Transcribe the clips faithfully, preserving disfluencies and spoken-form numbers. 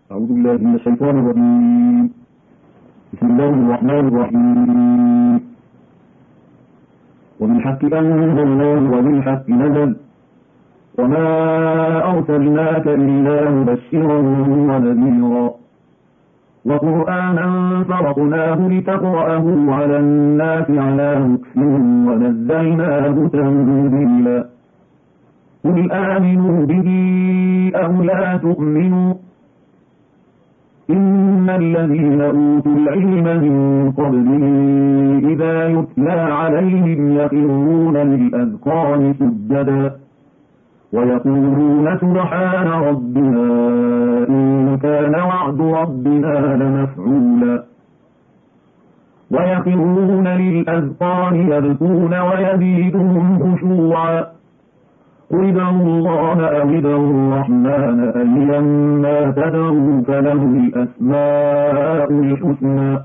أعوذ بالله من الشيطان الرجيم. بسم الله الرحمن الرحيم. وبالحق أنزلناه وبالحق نزل وما أرسلناك إلا مبشرا ونذيرا وقرآنا فرقناه لتقرأه على الناس على مكث ونزلناه تنزيلا. قل آمنوا به أو لا تؤمنوا إن الذين أوتوا العلم من قبله إذا يتلى عليهم يخرون للأذقان سجدا ويقولون سبحان ربنا إن كان وعد ربنا لمفعولا ويخرون للأذقان يبكون ويزيدهم خشوعا. قل ادعوا الله أو ادعوا الرحمن أيما تدعوا فله الأسماء الحسنى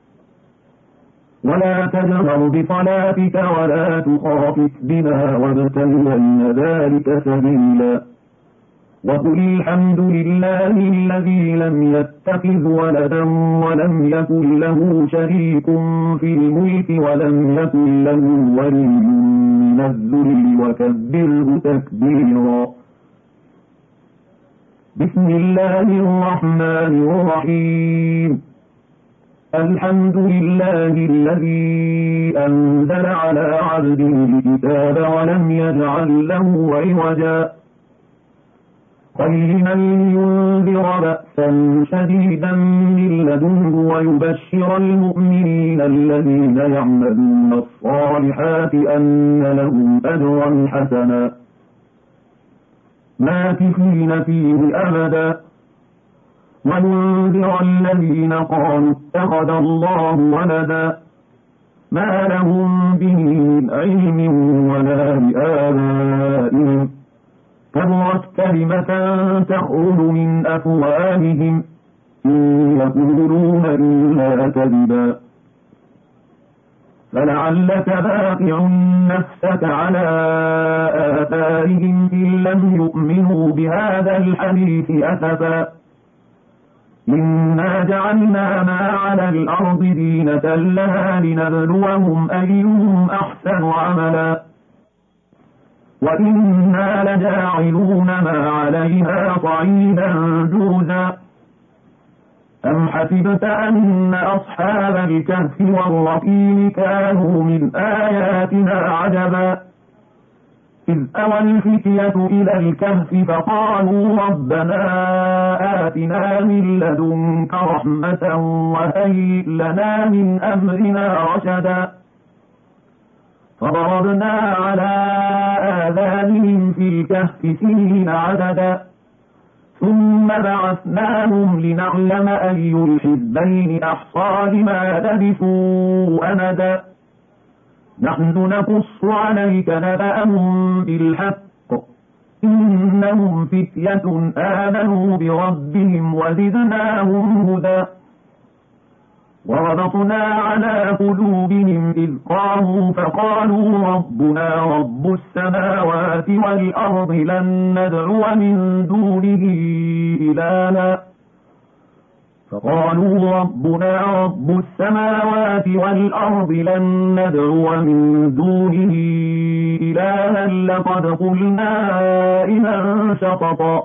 ولا تجهر بصلاتك ولا تخافت بها وابتغ بين ذلك سبيلا. وقل الحمد لله الذي لم يتخذ ولدا ولم يكن له شريك في الملك ولم يكن له ولي من الذل وكبره تكبيرا. بسم الله الرحمن الرحيم. الحمد لله الذي أنزل على عبده الكتاب ولم يجعل له عوجا قيما لينذر بأسا شديدا من لدنه ويبشر المؤمنين الذين يعملون الصالحات أن لهم أجرا حسنا ماكثين فيه أبدا وينذر الذين قالوا اتخذ الله ولدا ما لهم به من علم ولا لآبائهم كبرت كلمة تخرج من أفواههم إن يقولون إلا كذبا. فلعلك باقع نفسك على آثارهم إن لم يؤمنوا بهذا الحديث أسفا. إنا جعلنا ما على الأرض زينة لها لنبلوهم أيهم أحسن عملا وإنا لجاعلون ما عليها صعيدا جرزا. أم حسبت أن أصحاب الكهف والرقيم كانوا من آياتنا عجبا إذ أوى الفتية إلى الكهف فقالوا ربنا آتنا من لدنك رحمة وهيئ لنا من أمرنا رشدا فضربنا على آذانهم في الكهف سنين عددا ثم بعثناهم لنعلم أي الحزبين أحصى لما لبثوا أمدا نحن نقص عليك نبأهم بالحق إنهم فتية آمنوا بربهم وزدناهم هدى وربطنا على قلوبهم إذ قاموا فقالوا ربنا رب السماوات والأرض لن ندعو من دونه إلها فقالوا ربنا رب السماوات والأرض لن ندعو من دونه إلها لقد قلنا إذا شططا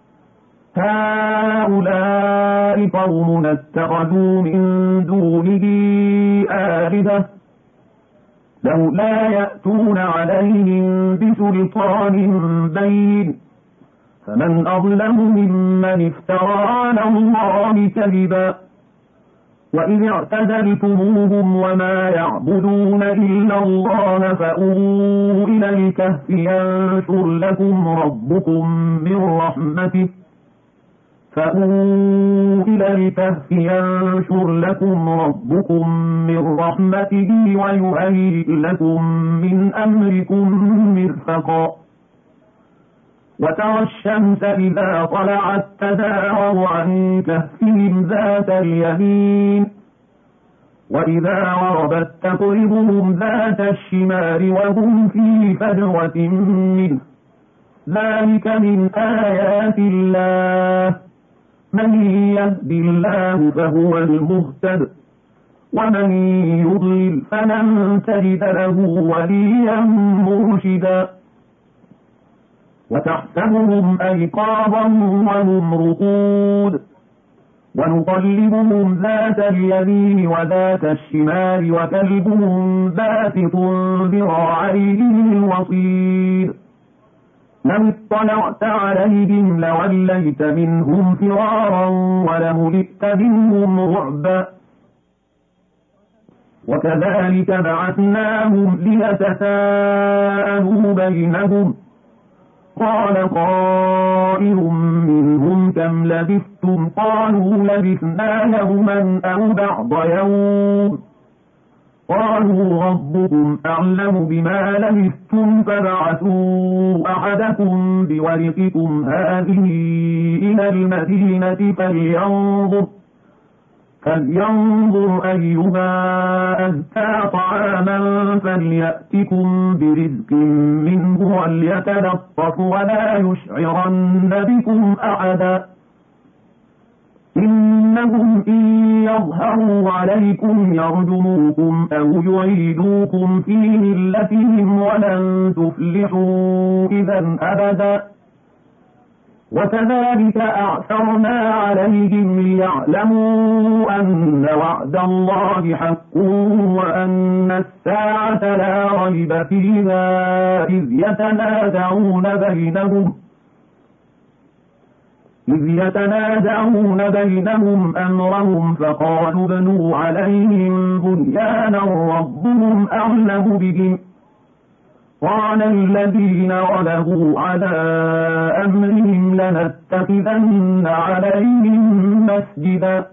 هؤلاء قوم اتخذوا من دونه آلهة لولا يأتون عليهم بسلطان بين فمن أظلم ممن افترى على الله كذبا. وإذ اعتزلتموهم وما يعبدون إلا الله فأووا إلى الكهف ينشر لكم ربكم من رحمته فأووا إلى الكهف ينشر لكم ربكم من رحمته ويهيئ لكم من أمركم مرفقا. وترى الشمس إذا طلعت تزاور عن كهفهم ذات اليمين وإذا غربت تقرضهم ذات الشمال وهم في فجوة منه ذلك من آيات الله من يهد الله فهو المهتد ومن يضلل فلن تجد له وليا مرشدا وتحسبهم أيقاظا وهم رقود ونقلبهم ذات اليمين وذات الشمال وكلبهم باسط ذراعيه بالوصيد لو اطلعت عليهم لوليت منهم فرارا ولملئت منهم رعبا وكذلك بعثناهم ليتساءلوا بينهم قال قائل منهم كم لبثتم قالوا لبثنا يوما أو بعض يوم قالوا ربكم أعلم بما لبثتم فبعثوا أحدكم بورقكم هذه إلى المدينة فلينظر فلينظر أيها أزكى طعاما فليأتكم برزق منه وليتلطف ولا يشعرن بكم أحدا إنهم إن يظهروا عليكم يرجموكم أو يعيدوكم في ملتهم ولن تفلحوا إذا أبدا وكذلك أعثرنا عليهم ليعلموا أن وعد الله حق وأن الساعة لا ريب فيها إذ يتنازعون بينهم إذ يتنازعون بينهم أمرهم فقالوا ابنوا عليهم بنيانا ربهم أعلم بهم قال الذين غلبوا على أمرهم لنتخذن عليهم مسجدا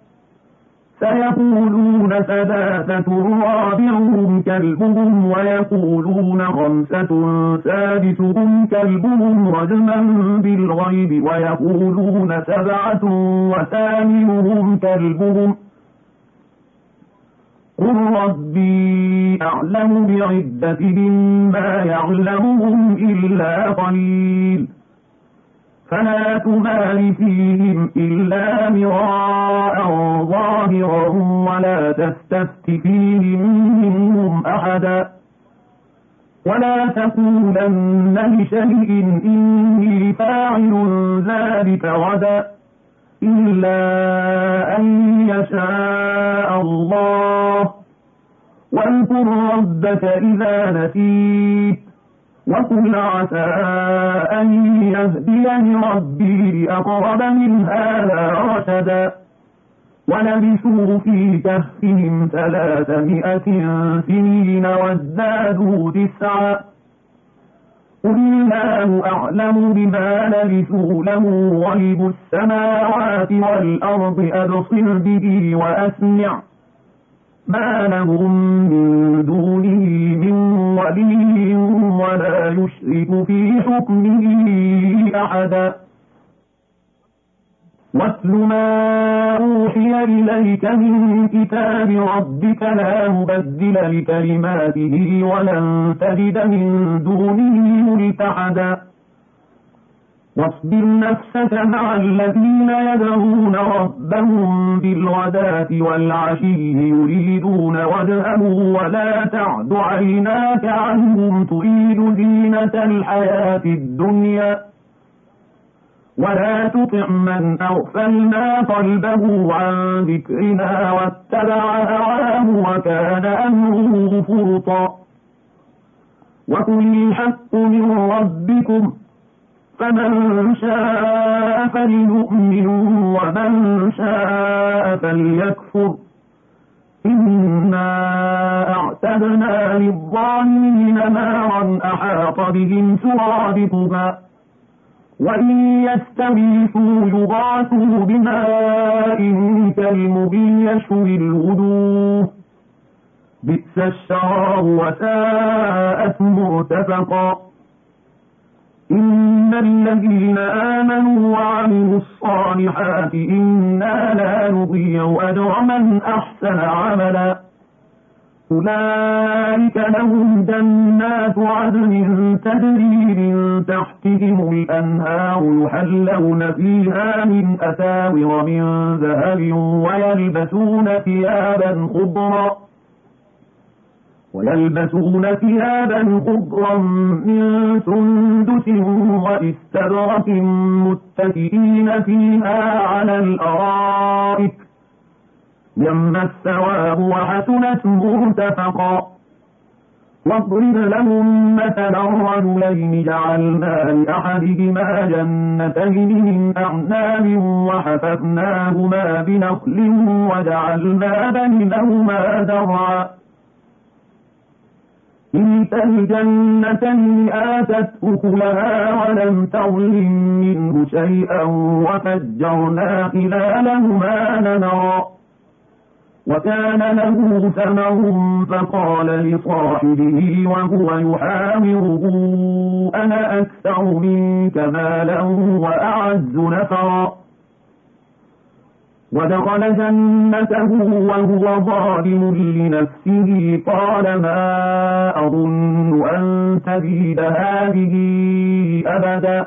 سيقولون ثلاثة رابعهم كلبهم ويقولون خمسة سادسهم كلبهم رجما بالغيب ويقولون سبعة وثامنهم كلبهم قل ربي أعلم بعدتهم ما يعلمهم إلا قليل فلا تمار فيهم إلا مراء ظاهرا ولا تستفت فيهم منهم أحدا ولا تقولن لشيء إني فاعل ذلك غدا إلا أن يشاء الله واذكر ربك إذا نسيت وقل عسى أن يهديني ربي لأقرب من هذا رشدا ولبثوا في كهفهم ثلاثمائة سنين وازدادوا تسعا قل الله أعلم بما لبثوا له غيب السماوات والأرض أبصر به وأسمع ما لهم من دونه من ولي ولا يشرك في حكمه أحدا واتل ما أوحي إليك من كتاب ربك لا مبدل لكلماته ولن تجد من دونه ملتحدا واصبر نفسك مع الذين يدعون ربهم بالغداة والعشي يريدون وجهه ولا تعد عيناك عنهم تريد زينة الحياة الدنيا ولا تطع من أغفلنا قلبه عن ذكرنا واتبع هواه وكان أمره فرطا وقل الحق من ربكم فمن شاء فليؤمن ومن شاء فليكفر إنا أعتدنا للظالمين نارا أحاط بهم سرادقها وإن يستغيثوا يغاثوا بماء كالمهل يشوي الوجوه بئس الشراب وساءت مرتفقا إن الذين آمنوا وعملوا الصالحات إنا لا نضيع أجر من أحسن عملا أولئك لهم جنات عدن تجري من تحتهم الأنهار يحلون فيها من أساور من ذهب ويلبسون ثيابا خضرا ويلبسون ثيابا خضرا من سندس واستبرق متكئين فيها على الأرائك نعم الثواب وحسنت مرتفقا. واضرب لهم مثلا رجلين جعلنا لأحدهما جنتين من أعناب وحففناهما بنخل وجعلنا بينهما زرعا كلتا الجنتين آتت أكلها ولم تظلم منه شيئا وفجرنا خلالهما نهرا وكان له ثمر فقال لصاحبه وهو يحاوره أنا أكثر منك مالا وأعز نفرا ودخل جنته وهو ظالم لنفسه قال ما أظن أن تبيد هذه أبدا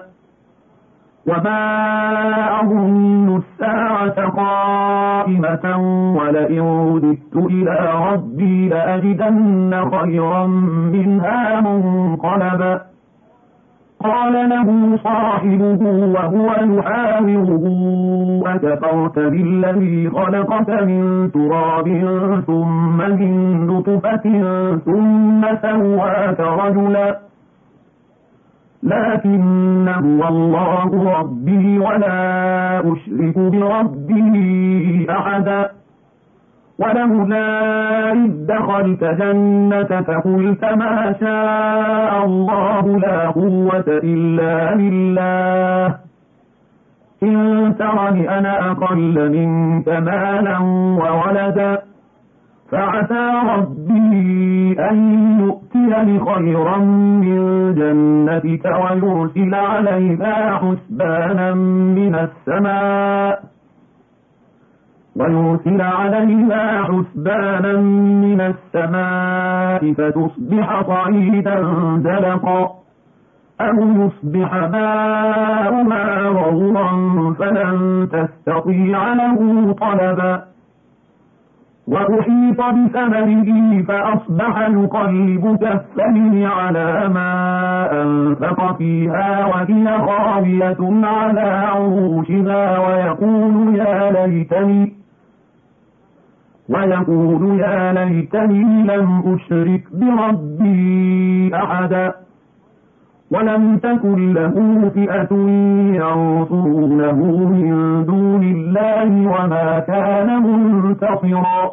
وما أظن الساعة قائمة ولئن رددت إلى ربي لأجدن خيرا منها منقلبا. قال له صاحبه وهو يحاوره أكفرت بالذي خلقك من تراب ثم من نطفة ثم سواك رجلا لكن هو الله ربي ولا أشرك بربي أحدا. ولولا إذ دخلت جنتك قلت ما شاء الله لا قوة إلا بالله إن ترني أنا أقل منك مالا وولدا فعسى ربي أن يؤتيني خيرا من جنتك ويرسل عليها حسبانا من السماء ويرسل عليها حسبانا من السماء فتصبح صعيدا زلقا أو يصبح ماؤها غورا فلن تستطيع له طلبا. وأحيط بثمره فأصبح يقلب كفيه على ما أنفق فيها وهي خاوية على عروشها ويقول يا ليتني ويقول يا ليتني لم أشرك بربي أحدا ولم تكن له فئة ينصرونه من دون الله وما كان منتصرا.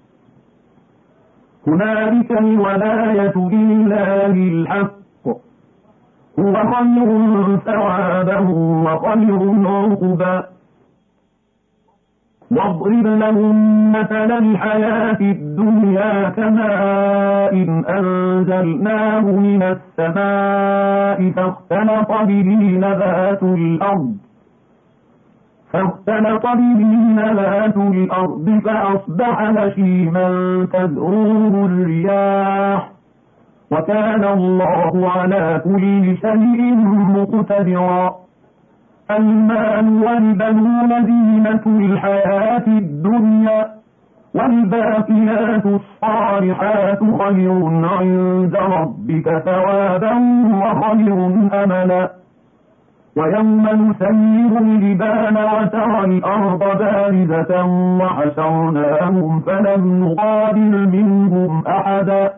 هنالك الولاية لله الحق هو خير ثوابا وخير عقبا. واضرب لهم مثل الحياة الدنيا كماء إن أنزلناه من السماء فاختلط به نبات الأرض فاختلط به نبات الأرض فأصبح هشيما تذروه الرياح وكان الله على كل شيء مقتدرا. المال والبنون زينة الحياة الدنيا والباقيات الصالحات خير عند ربك ثوابا وخير أملا. ويوم نسير الجبال وترى الأرض بارزة وحشرناهم فلم نغادر منهم أحدا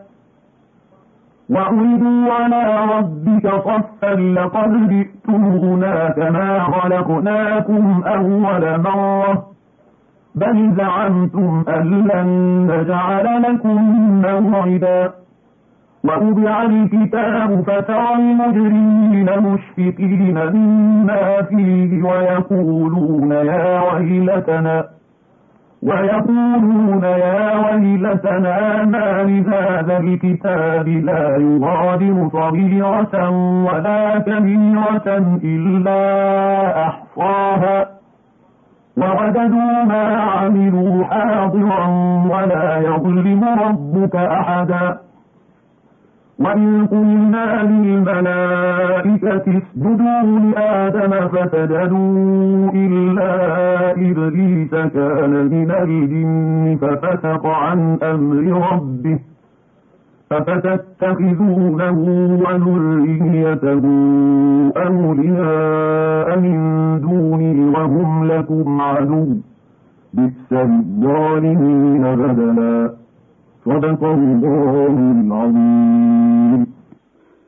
وعرضوا على ربك صفا لقد جئتمونا كما خلقناكم أول مرة بل زعمتم أن لن نجعل لكم موعدا. ووضع الكتاب فترى المجرمين مشفقين مما فيه ويقولون يا ويلتنا ويقولون يا ويلتنا ما لهذا الكتاب لا يغادر صغيرة ولا كبيرة إلا أحصاها ووجدوا ما عملوا حاضرا ولا يظلم ربك أحدا وإذ قلنا للملائكة اسجدوا لآدم فسجدوا إلا إبليس كان من الجن ففسق عن أمر ربه أفتتخذونه وذريته أولياء من دوني وهم لكم عدو بئس للظالمين بدلا صدق الله العظيم.